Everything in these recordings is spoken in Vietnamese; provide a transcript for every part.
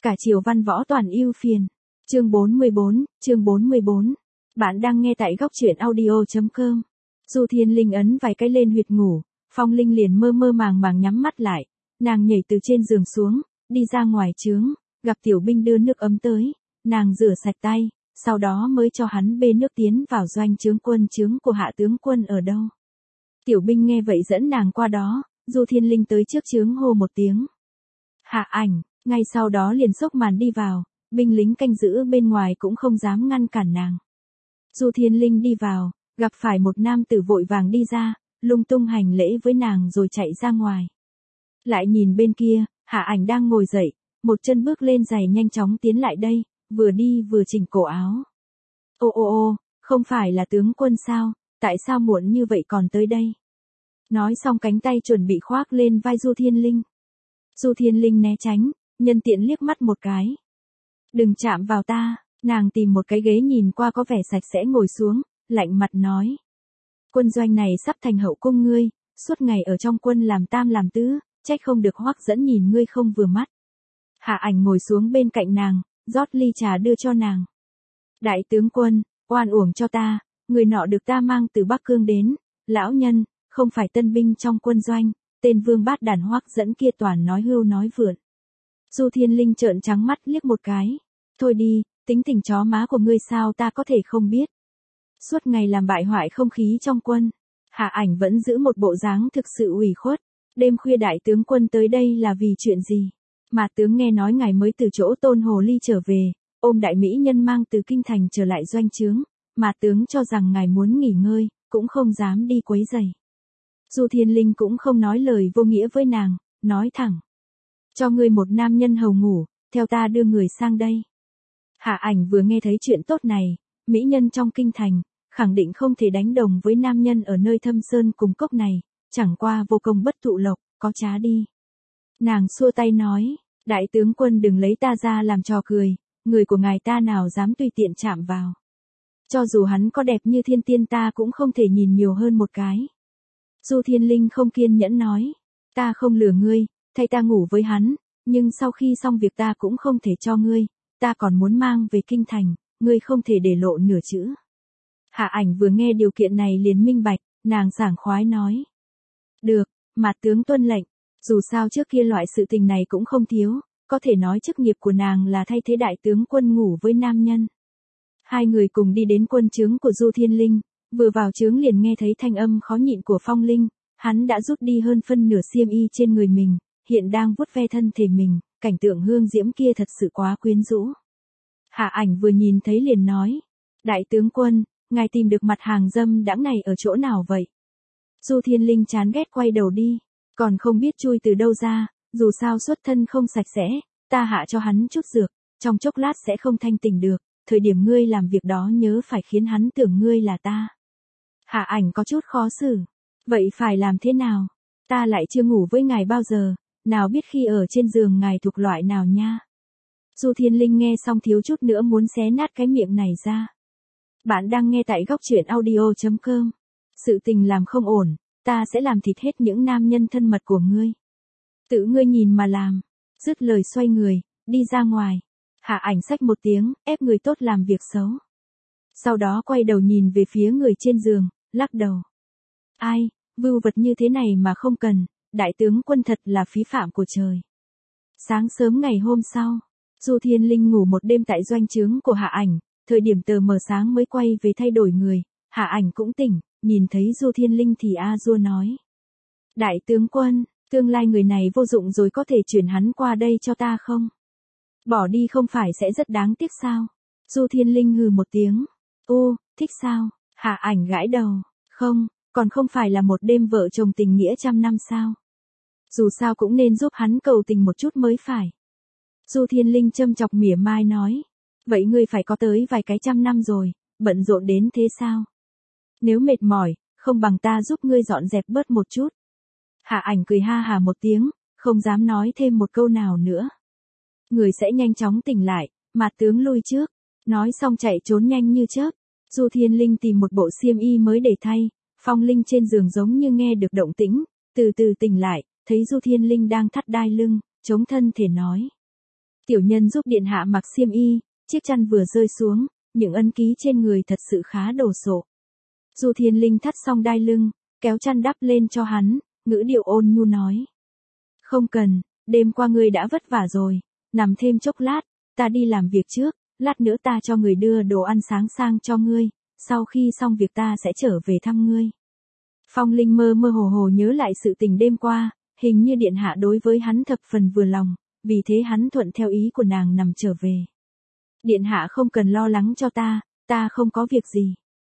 Cả triều văn võ toàn ưu phiền. Chương 44. Bạn đang nghe tại góc truyện audio.com. Du Thiên Linh ấn vài cái lên huyệt ngủ, Phong Linh liền mơ mơ màng màng nhắm mắt lại. Nàng nhảy từ trên giường xuống, đi ra ngoài trướng, gặp tiểu binh đưa nước ấm tới, nàng rửa sạch tay, sau đó mới cho hắn bê nước tiến vào doanh trướng của hạ tướng quân ở đâu. Tiểu binh nghe vậy dẫn nàng qua đó, Du Thiên Linh tới trước trướng hô một tiếng. Hạ Ảnh, ngay sau đó liền xốc màn đi vào, binh lính canh giữ bên ngoài cũng không dám ngăn cản nàng. Du Thiên Linh đi vào, gặp phải một nam tử vội vàng đi ra, lung tung hành lễ với nàng rồi chạy ra ngoài. Lại nhìn bên kia, Hạ Ảnh đang ngồi dậy, một chân bước lên giày nhanh chóng tiến lại đây, vừa đi vừa chỉnh cổ áo. Ô, không phải là tướng quân sao, tại sao muộn như vậy còn tới đây? Nói xong cánh tay chuẩn bị khoác lên vai Du Thiên Linh. Du Thiên Linh né tránh, nhân tiện liếc mắt một cái. Đừng chạm vào ta, nàng tìm một cái ghế nhìn qua có vẻ sạch sẽ ngồi xuống, lạnh mặt nói. Quân doanh này sắp thành hậu cung ngươi, suốt ngày ở trong quân làm tam làm tứ, trách không được Hoắc Dẫn nhìn ngươi không vừa mắt. Hạ Ảnh ngồi xuống bên cạnh nàng, rót ly trà đưa cho nàng. Đại tướng quân, oan uổng cho ta, người nọ được ta mang từ Bắc Cương đến, lão nhân, không phải tân binh trong quân doanh, tên vương bát đàn Hoắc Dẫn kia toàn nói hưu nói vượn. Du Thiên Linh trợn trắng mắt liếc một cái. Thôi đi, tính tình chó má của ngươi sao ta có thể không biết. Suốt ngày làm bại hoại không khí trong quân. Hạ Ảnh vẫn giữ một bộ dáng thực sự ủy khuất. Đêm khuya đại tướng quân tới đây là vì chuyện gì? Mà tướng nghe nói ngài mới từ chỗ Tôn Hồ Ly trở về, ôm đại mỹ nhân mang từ kinh thành trở lại doanh trướng, mà tướng cho rằng ngài muốn nghỉ ngơi, cũng không dám đi quấy rầy. Du Thiên Linh cũng không nói lời vô nghĩa với nàng, nói thẳng. Cho ngươi một nam nhân hầu ngủ, theo ta đưa người sang đây. Hạ Ảnh vừa nghe thấy chuyện tốt này, mỹ nhân trong kinh thành, khẳng định không thể đánh đồng với nam nhân ở nơi thâm sơn cùng cốc này, chẳng qua vô công bất thụ lộc, có trá đi. Nàng xua tay nói, đại tướng quân đừng lấy ta ra làm trò cười, người của ngài ta nào dám tùy tiện chạm vào. Cho dù hắn có đẹp như thiên tiên ta cũng không thể nhìn nhiều hơn một cái. Du Thiên Linh không kiên nhẫn nói, ta không lừa ngươi, thay ta ngủ với hắn, nhưng sau khi xong việc ta cũng không thể cho ngươi, ta còn muốn mang về kinh thành, ngươi không thể để lộ nửa chữ. Hạ Ảnh vừa nghe điều kiện này liền minh bạch, nàng sảng khoái nói. Được, mà tướng tuân lệnh, dù sao trước kia loại sự tình này cũng không thiếu, có thể nói chức nghiệp của nàng là thay thế đại tướng quân ngủ với nam nhân. Hai người cùng đi đến quân trướng của Du Thiên Linh, vừa vào trướng liền nghe thấy thanh âm khó nhịn của Phong Linh, hắn đã rút đi hơn phân nửa xiêm y trên người mình, hiện đang vuốt ve thân thể mình, cảnh tượng hương diễm kia thật sự quá quyến rũ. Hạ Ảnh vừa nhìn thấy liền nói, đại tướng quân, ngài tìm được mặt hàng dâm đãng này ở chỗ nào vậy? Du Thiên Linh chán ghét quay đầu đi, còn không biết chui từ đâu ra, dù sao xuất thân không sạch sẽ, ta hạ cho hắn chút dược, trong chốc lát sẽ không thanh tỉnh được, thời điểm ngươi làm việc đó nhớ phải khiến hắn tưởng ngươi là ta. Hạ Ảnh có chút khó xử, vậy phải làm thế nào? Ta lại chưa ngủ với ngài bao giờ, nào biết khi ở trên giường ngài thuộc loại nào nha. Du Thiên Linh nghe xong thiếu chút nữa muốn xé nát cái miệng này ra. Bạn đang nghe tại góc truyện audio.com. Sự tình làm không ổn, ta sẽ làm thịt hết những nam nhân thân mật của ngươi. Tự ngươi nhìn mà làm. Dứt lời xoay người, đi ra ngoài. Hạ Ảnh xách một tiếng, ép người tốt làm việc xấu. Sau đó quay đầu nhìn về phía người trên giường, lắc đầu. Ai, vưu vật như thế này mà không cần, đại tướng quân thật là phí phạm của trời. Sáng sớm ngày hôm sau, Du Thiên Linh ngủ một đêm tại doanh trướng của Hạ Ảnh, thời điểm tờ mờ sáng mới quay về thay đổi người, Hạ Ảnh cũng tỉnh, nhìn thấy Du Thiên Linh thì A-dua nói. Đại tướng quân, tương lai người này vô dụng rồi có thể chuyển hắn qua đây cho ta không? Bỏ đi không phải sẽ rất đáng tiếc sao? Du Thiên Linh hừ một tiếng. Ô, thích sao? Hạ Ảnh gãi đầu. Không, còn không phải là một đêm vợ chồng tình nghĩa trăm năm sao? Dù sao cũng nên giúp hắn cầu tình một chút mới phải. Du Thiên Linh châm chọc mỉa mai nói. Vậy ngươi phải có tới vài cái trăm năm rồi, bận rộn đến thế sao? Nếu mệt mỏi, không bằng ta giúp ngươi dọn dẹp bớt một chút. Hạ Ảnh cười ha hà một tiếng, không dám nói thêm một câu nào nữa. Người sẽ nhanh chóng tỉnh lại, mà tướng lui trước. Nói xong chạy trốn nhanh như chớp. Du Thiên Linh tìm một bộ xiêm y mới để thay. Phong Linh trên giường giống như nghe được động tĩnh, từ từ tỉnh lại, thấy Du Thiên Linh đang thắt đai lưng, chống thân thể nói. Tiểu nhân giúp điện hạ mặc xiêm y, chiếc chăn vừa rơi xuống, những ấn ký trên người thật sự khá đồ sộ. Du Thiên Linh thắt xong đai lưng, kéo chăn đắp lên cho hắn, ngữ điệu ôn nhu nói. Không cần, đêm qua ngươi đã vất vả rồi, nằm thêm chốc lát, ta đi làm việc trước, lát nữa ta cho người đưa đồ ăn sáng sang cho ngươi, sau khi xong việc ta sẽ trở về thăm ngươi. Phong Linh mơ mơ hồ hồ nhớ lại sự tình đêm qua, hình như điện hạ đối với hắn thập phần vừa lòng, vì thế hắn thuận theo ý của nàng nằm trở về. Điện hạ không cần lo lắng cho ta không có việc gì.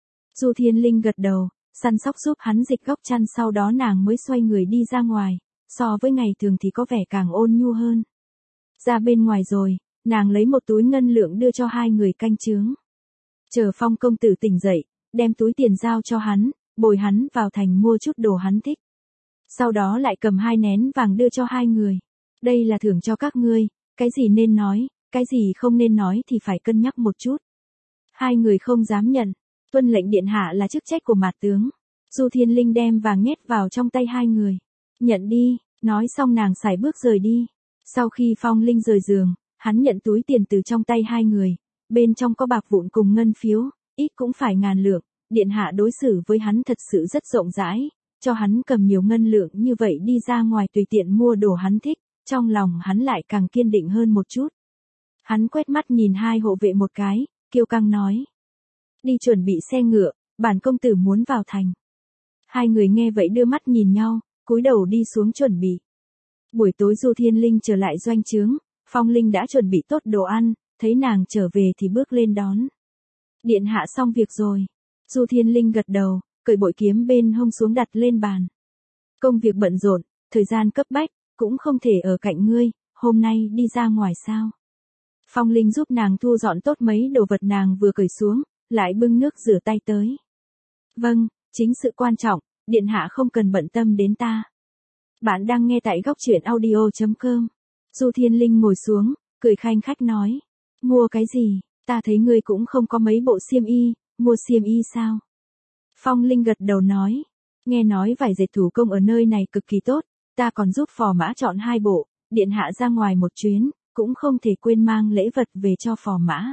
Du Thiên Linh gật đầu, săn sóc giúp hắn dịch góc chăn, sau đó nàng mới xoay người đi ra ngoài, so với ngày thường thì có vẻ càng ôn nhu hơn. Ra bên ngoài rồi, nàng lấy một túi ngân lượng đưa cho hai người canh chướng. Chờ Phong công tử tỉnh dậy, đem túi tiền giao cho hắn, bồi hắn vào thành mua chút đồ hắn thích. Sau đó lại cầm 2 nén vàng đưa cho hai người. Đây là thưởng cho các ngươi, cái gì nên nói, cái gì không nên nói thì phải cân nhắc một chút. Hai người không dám nhận, tuân lệnh điện hạ là chức trách của mạt tướng. Du Thiên Linh đem vàng nhét vào trong tay hai người. Nhận đi, nói xong nàng sải bước rời đi. Sau khi Phong Linh rời giường, hắn nhận túi tiền từ trong tay hai người. Bên trong có bạc vụn cùng ngân phiếu, ít cũng phải 1000 lượng. Điện hạ đối xử với hắn thật sự rất rộng rãi, cho hắn cầm nhiều ngân lượng như vậy đi ra ngoài tùy tiện mua đồ hắn thích, trong lòng hắn lại càng kiên định hơn một chút. Hắn quét mắt nhìn hai hộ vệ một cái, kiêu căng nói. Đi chuẩn bị xe ngựa, bản công tử muốn vào thành. Hai người nghe vậy đưa mắt nhìn nhau, cúi đầu đi xuống chuẩn bị. Buổi tối Du Thiên Linh trở lại doanh trướng, Phong Linh đã chuẩn bị tốt đồ ăn, thấy nàng trở về thì bước lên đón. Điện hạ xong việc rồi. Du Thiên Linh gật đầu, cởi bội kiếm bên hông xuống đặt lên bàn. Công việc bận rộn, thời gian cấp bách, cũng không thể ở cạnh ngươi, hôm nay đi ra ngoài sao? Phong Linh giúp nàng thu dọn tốt mấy đồ vật nàng vừa cởi xuống, lại bưng nước rửa tay tới. Vâng, chính sự quan trọng, điện hạ không cần bận tâm đến ta. Bạn đang nghe tại góc truyện audio.com. Du Thiên Linh ngồi xuống, cười khanh khách nói. Mua cái gì, ta thấy ngươi cũng không có mấy bộ xiêm y, mua xiêm y sao? Phong Linh gật đầu nói. Nghe nói vải dệt thủ công ở nơi này cực kỳ tốt, ta còn giúp phò mã chọn 2 bộ, điện hạ ra ngoài một chuyến, cũng không thể quên mang lễ vật về cho phò mã.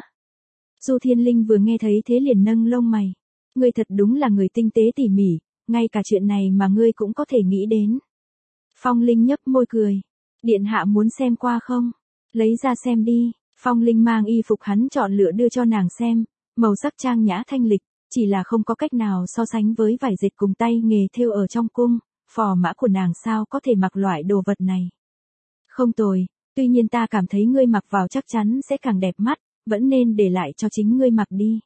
Du Thiên Linh vừa nghe thấy thế liền nâng lông mày. Ngươi thật đúng là người tinh tế tỉ mỉ, ngay cả chuyện này mà ngươi cũng có thể nghĩ đến. Phong Linh nhấp môi cười. Điện hạ muốn xem qua không? Lấy ra xem đi. Phong Linh mang y phục hắn chọn lựa đưa cho nàng xem, màu sắc trang nhã thanh lịch, chỉ là không có cách nào so sánh với vải dệt cùng tay nghề thêu ở trong cung, phò mã của nàng sao có thể mặc loại đồ vật này. Không tồi, tuy nhiên ta cảm thấy ngươi mặc vào chắc chắn sẽ càng đẹp mắt, vẫn nên để lại cho chính ngươi mặc đi.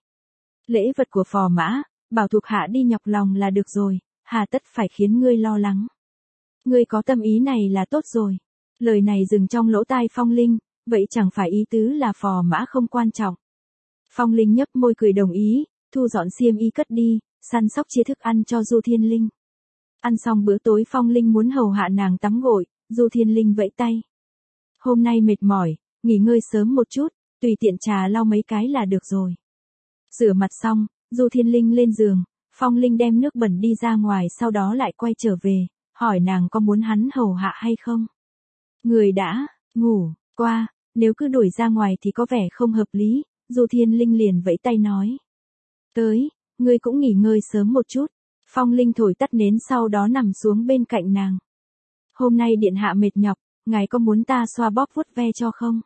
Lễ vật của phò mã, bảo thuộc hạ đi nhọc lòng là được rồi, hà tất phải khiến ngươi lo lắng. Ngươi có tâm ý này là tốt rồi. Lời này dừng trong lỗ tai Phong Linh, vậy chẳng phải ý tứ là phò mã không quan trọng. Phong Linh nhấp môi cười đồng ý, thu dọn xiêm y cất đi, săn sóc chia thức ăn cho Du Thiên Linh. Ăn xong bữa tối Phong Linh muốn hầu hạ nàng tắm gội, Du Thiên Linh vẫy tay. Hôm nay mệt mỏi, nghỉ ngơi sớm một chút, tùy tiện trà lau mấy cái là được rồi. Rửa mặt xong, Du Thiên Linh lên giường, Phong Linh đem nước bẩn đi ra ngoài sau đó lại quay trở về, hỏi nàng có muốn hắn hầu hạ hay không. Người đã ngủ qua, nếu cứ đuổi ra ngoài thì có vẻ không hợp lý, Du Thiên Linh liền vẫy tay nói. Tới, ngươi cũng nghỉ ngơi sớm một chút. Phong Linh thổi tắt nến sau đó nằm xuống bên cạnh nàng. Hôm nay điện hạ mệt nhọc, ngài có muốn ta xoa bóp vuốt ve cho không?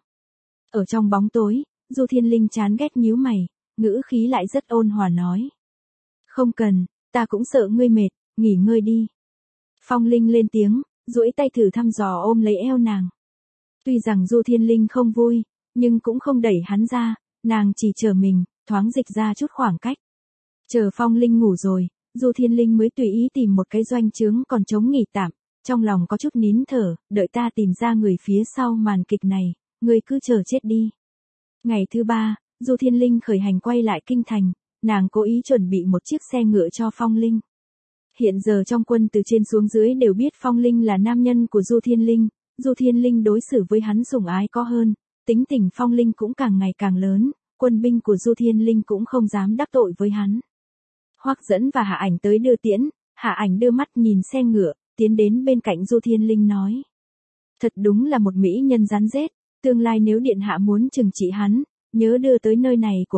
Ở trong bóng tối, Du Thiên Linh chán ghét nhíu mày, ngữ khí lại rất ôn hòa nói. Không cần, ta cũng sợ ngươi mệt, nghỉ ngơi đi. Phong Linh lên tiếng, duỗi tay thử thăm dò ôm lấy eo nàng. Tuy rằng Du Thiên Linh không vui, nhưng cũng không đẩy hắn ra, nàng chỉ chờ mình, thoáng dịch ra chút khoảng cách. Chờ Phong Linh ngủ rồi, Du Thiên Linh mới tùy ý tìm một cái doanh trướng còn trống nghỉ tạm, trong lòng có chút nín thở, đợi ta tìm ra người phía sau màn kịch này, ngươi cứ chờ chết đi. Ngày thứ 3, Du Thiên Linh khởi hành quay lại kinh thành, nàng cố ý chuẩn bị một chiếc xe ngựa cho Phong Linh. Hiện giờ trong quân từ trên xuống dưới đều biết Phong Linh là nam nhân của Du Thiên Linh đối xử với hắn sủng ái có hơn, tính tình Phong Linh cũng càng ngày càng lớn, quân binh của Du Thiên Linh cũng không dám đắc tội với hắn. Hoắc Dẫn và Hạ Ảnh tới đưa tiễn, Hạ Ảnh đưa mắt nhìn xe ngựa, tiến đến bên cạnh Du Thiên Linh nói. Thật đúng là một mỹ nhân rắn rết, Tương lai nếu điện hạ muốn trừng trị hắn, nhớ đưa tới nơi này của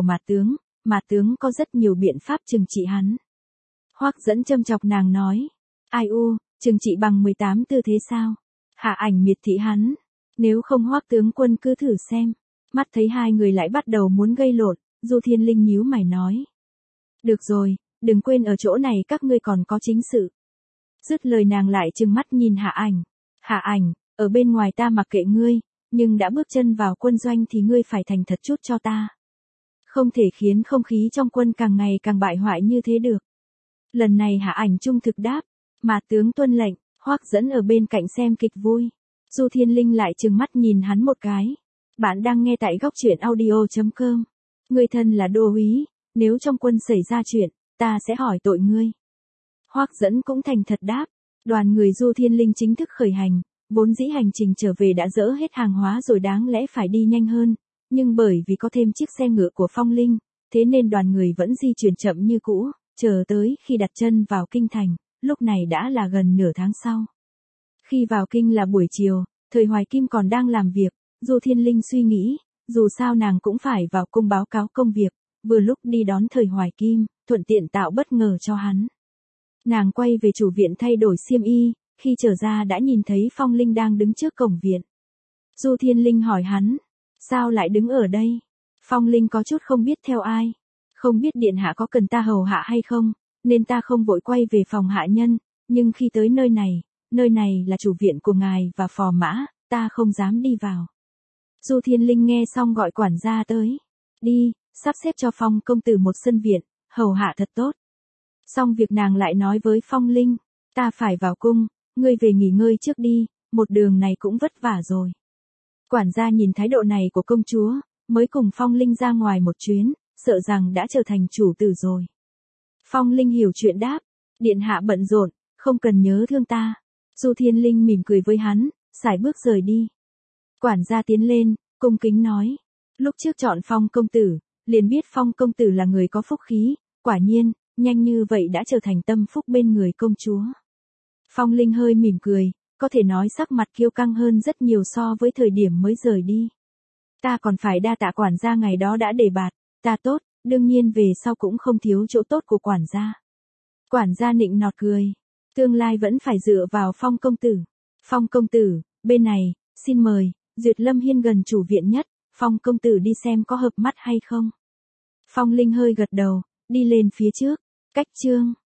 mà tướng có rất nhiều biện pháp trừng trị hắn. Hoắc Dẫn châm chọc nàng nói, ai u, trừng trị bằng 18 tư thế sao? Hạ Ảnh miệt thị hắn, nếu không Hoắc tướng quân cứ thử xem. Mắt thấy hai người lại bắt đầu muốn gây lộn, Du Thiên Linh nhíu mày nói. Được rồi, đừng quên ở chỗ này các ngươi còn có chính sự. Dứt lời nàng lại trừng mắt nhìn Hạ Ảnh. Hạ Ảnh, ở bên ngoài ta mặc kệ ngươi, nhưng đã bước chân vào quân doanh thì ngươi phải thành thật chút cho ta. Không thể khiến không khí trong quân càng ngày càng bại hoại như thế được. Lần này Hạ Ảnh trung thực đáp, mà tướng tuân lệnh. Hoắc Dẫn ở bên cạnh xem kịch vui. Du Thiên Linh lại trừng mắt nhìn hắn một cái. Bạn đang nghe tại góc truyện audio.com. Người thân là đô úy, nếu trong quân xảy ra chuyện, ta sẽ hỏi tội ngươi. Hoắc Dẫn cũng thành thật đáp. Đoàn người Du Thiên Linh chính thức khởi hành, vốn dĩ hành trình trở về đã dỡ hết hàng hóa rồi đáng lẽ phải đi nhanh hơn, nhưng bởi vì có thêm chiếc xe ngựa của Phong Linh, thế nên đoàn người vẫn di chuyển chậm như cũ, chờ tới khi đặt chân vào kinh thành, lúc này đã là gần nửa tháng sau. Khi vào kinh là buổi chiều, Thời Hoài Kim còn đang làm việc, Du Thiên Linh suy nghĩ, dù sao nàng cũng phải vào cung báo cáo công việc, vừa lúc đi đón Thời Hoài Kim, thuận tiện tạo bất ngờ cho hắn. Nàng quay về chủ viện thay đổi xiêm y, khi trở ra đã nhìn thấy Phong Linh đang đứng trước cổng viện. Du Thiên Linh hỏi hắn, sao lại đứng ở đây? Phong Linh có chút không biết theo ai, không biết điện hạ có cần ta hầu hạ hay không, nên ta không vội quay về phòng hạ nhân, nhưng khi tới nơi này là chủ viện của ngài và phò mã, ta không dám đi vào. Du Thiên Linh nghe xong gọi quản gia tới, đi, sắp xếp cho Phong công tử một sân viện, hầu hạ thật tốt. Xong việc nàng lại nói với Phong Linh, ta phải vào cung, ngươi về nghỉ ngơi trước đi, một đường này cũng vất vả rồi. Quản gia nhìn thái độ này của công chúa, mới cùng Phong Linh ra ngoài một chuyến, sợ rằng đã trở thành chủ tử rồi. Phong Linh hiểu chuyện đáp, điện hạ bận rộn, không cần nhớ thương ta. Du Thiên Linh mỉm cười với hắn, sải bước rời đi. Quản gia tiến lên, cung kính nói, lúc trước chọn Phong công tử, liền biết Phong công tử là người có phúc khí, quả nhiên, nhanh như vậy đã trở thành tâm phúc bên người công chúa. Phong Linh hơi mỉm cười, có thể nói sắc mặt kiêu căng hơn rất nhiều so với thời điểm mới rời đi. Ta còn phải đa tạ quản gia ngày đó đã đề bạt, ta tốt, đương nhiên về sau cũng không thiếu chỗ tốt của quản gia. Quản gia nịnh nọt cười, tương lai vẫn phải dựa vào Phong công tử. Phong công tử, bên này, xin mời, Duyệt Lâm Hiên gần chủ viện nhất, Phong công tử đi xem có hợp mắt hay không. Phong Linh hơi gật đầu, đi lên phía trước, cách chương.